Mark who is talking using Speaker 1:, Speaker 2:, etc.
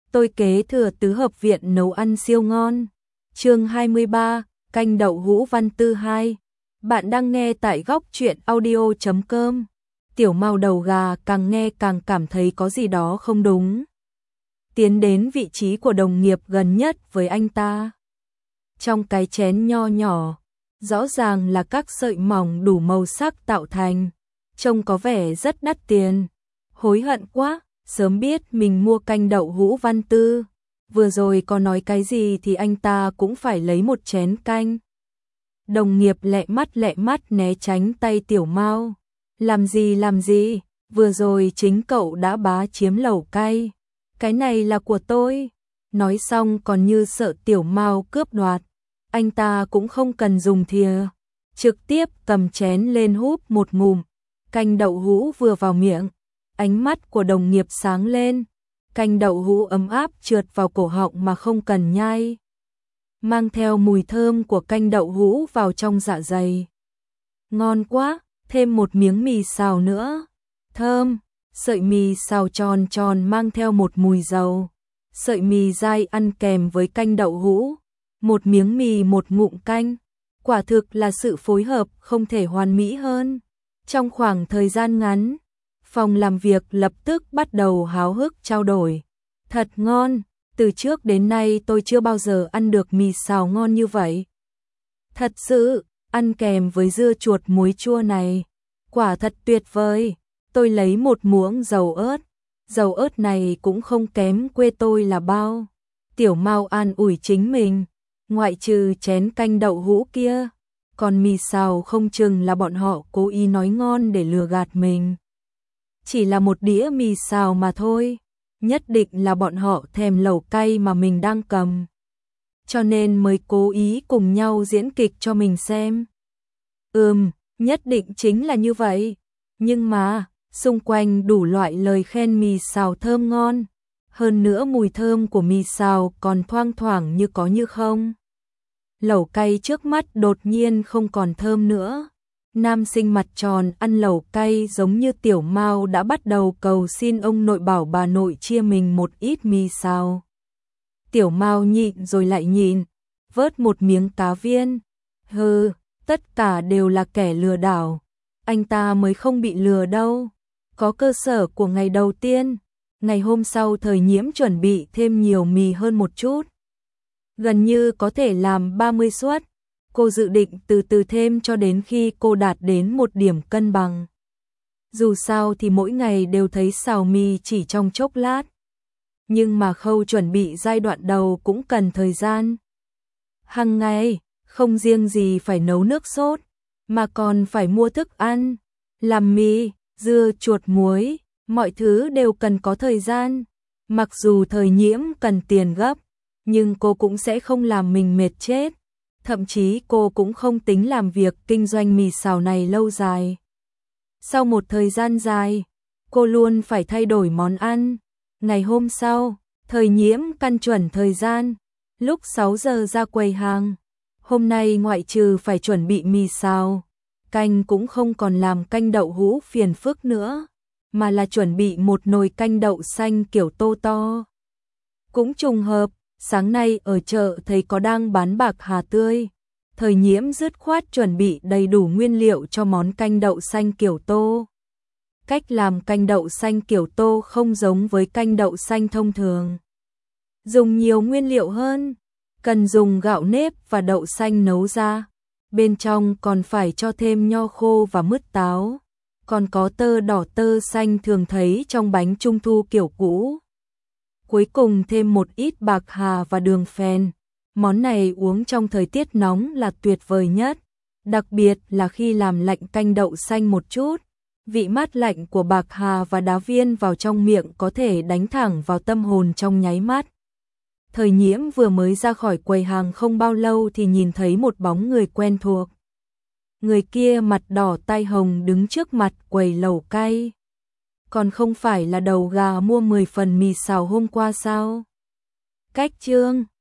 Speaker 1: tôi kế thừa tứ hợp viện nấu ăn siêu ngon. Chương 23, canh đậu hũ văn tư 2. Bạn đang nghe tại góc truyện audio.com. Tiểu Mao đầu gà càng nghe càng cảm thấy có gì đó không đúng. Tiến đến vị trí của đồng nghiệp gần nhất với anh ta. Trong cái chén nho nhỏ, rõ ràng là các sợi mỏng đủ màu sắc tạo thành, trông có vẻ rất đắt tiền. Hối hận quá, sớm biết mình mua canh đậu hũ văn tư. Vừa rồi có nói cái gì thì anh ta cũng phải lấy một chén canh. Đồng nghiệp lẹ mắt né tránh tay Tiểu Mao. Làm gì, vừa rồi chính cậu đã bá chiếm lẩu cay. Cái này là của tôi. Nói xong còn như sợ Tiểu Mao cướp đoạt. Anh ta cũng không cần dùng thìa, trực tiếp cầm chén lên húp một ngụm. Canh đậu hũ vừa vào miệng, ánh mắt của đồng nghiệp sáng lên. Canh đậu hũ ấm áp trượt vào cổ họng mà không cần nhai, mang theo mùi thơm của canh đậu hũ vào trong dạ dày. Ngon quá, thêm một miếng mì xào nữa. Thơm, sợi mì xào tròn tròn mang theo một mùi dầu. Sợi mì dai ăn kèm với canh đậu hũ. Một miếng mì một ngụm canh. Quả thực là sự phối hợp không thể hoàn mỹ hơn. Trong khoảng thời gian ngắn, phòng làm việc lập tức bắt đầu háo hức trao đổi. Thật ngon, từ trước đến nay tôi chưa bao giờ ăn được mì xào ngon như vậy. Thật sự, ăn kèm với dưa chuột muối chua này, quả thật tuyệt vời. Tôi lấy một muỗng dầu ớt này cũng không kém quê tôi là bao. Tiểu Mao an ủi chính mình, ngoại trừ chén canh đậu hũ kia, còn mì xào không chừng là bọn họ cố ý nói ngon để lừa gạt mình. Chỉ là một đĩa mì xào mà thôi, nhất định là bọn họ thèm lẩu cay mà mình đang cầm. Cho nên mới cố ý cùng nhau diễn kịch cho mình xem. Nhất định chính là như vậy. Nhưng mà, xung quanh đủ loại lời khen mì xào thơm ngon. Hơn nữa mùi thơm của mì xào còn thoang thoảng như có như không. Lẩu cay trước mắt đột nhiên không còn thơm nữa. Nam sinh mặt tròn ăn lẩu cay giống như Tiểu Mao đã bắt đầu cầu xin ông nội bảo bà nội chia mình một ít mì xào. Tiểu Mao nhịn rồi lại nhịn, vớt một miếng cá viên. Tất cả đều là kẻ lừa đảo. Anh ta mới không bị lừa đâu. Có cơ sở của ngày đầu tiên. Ngày hôm sau Thời Nhiễm chuẩn bị thêm nhiều mì hơn một chút. Gần như có thể làm 30 suất. Cô dự định từ từ thêm cho đến khi cô đạt đến một điểm cân bằng. Dù sao thì mỗi ngày đều thấy xào mì chỉ trong chốc lát. Nhưng mà khâu chuẩn bị giai đoạn đầu cũng cần thời gian. Hằng ngày, không riêng gì phải nấu nước sốt, mà còn phải mua thức ăn, làm mì, dưa chuột muối, mọi thứ đều cần có thời gian. Mặc dù Thời Nhiễm cần tiền gấp, nhưng cô cũng sẽ không làm mình mệt chết. Thậm chí cô cũng không tính làm việc kinh doanh mì xào này lâu dài. Sau một thời gian dài, cô luôn phải thay đổi món ăn. Ngày hôm sau, Thời Nhiễm căn chuẩn thời gian, lúc 6 giờ ra quầy hàng. Hôm nay ngoại trừ phải chuẩn bị mì xào, canh cũng không còn làm canh đậu hũ phiền phức nữa, mà là chuẩn bị một nồi canh đậu xanh kiểu tô to. Cũng trùng hợp, sáng nay ở chợ thấy có đang bán bạc hà tươi. Thời Nhiễm dứt khoát chuẩn bị đầy đủ nguyên liệu cho món canh đậu xanh kiểu tô. Cách làm canh đậu xanh kiểu tô không giống với canh đậu xanh thông thường. Dùng nhiều nguyên liệu hơn, cần dùng gạo nếp và đậu xanh nấu ra. Bên trong còn phải cho thêm nho khô và mứt táo. Còn có tơ đỏ tơ xanh thường thấy trong bánh trung thu kiểu cũ. Cuối cùng thêm một ít bạc hà và đường phèn. Món này uống trong thời tiết nóng là tuyệt vời nhất. Đặc biệt là khi làm lạnh canh đậu xanh một chút. Vị mát lạnh của bạc hà và đá viên vào trong miệng có thể đánh thẳng vào tâm hồn trong nháy mắt. Thời Nhiễm vừa mới ra khỏi quầy hàng không bao lâu thì nhìn thấy một bóng người quen thuộc. Người kia mặt đỏ tai hồng đứng trước mặt quầy lẩu cay. Còn không phải là đầu gà mua 10 phần mì xào hôm qua sao? Cách Trương,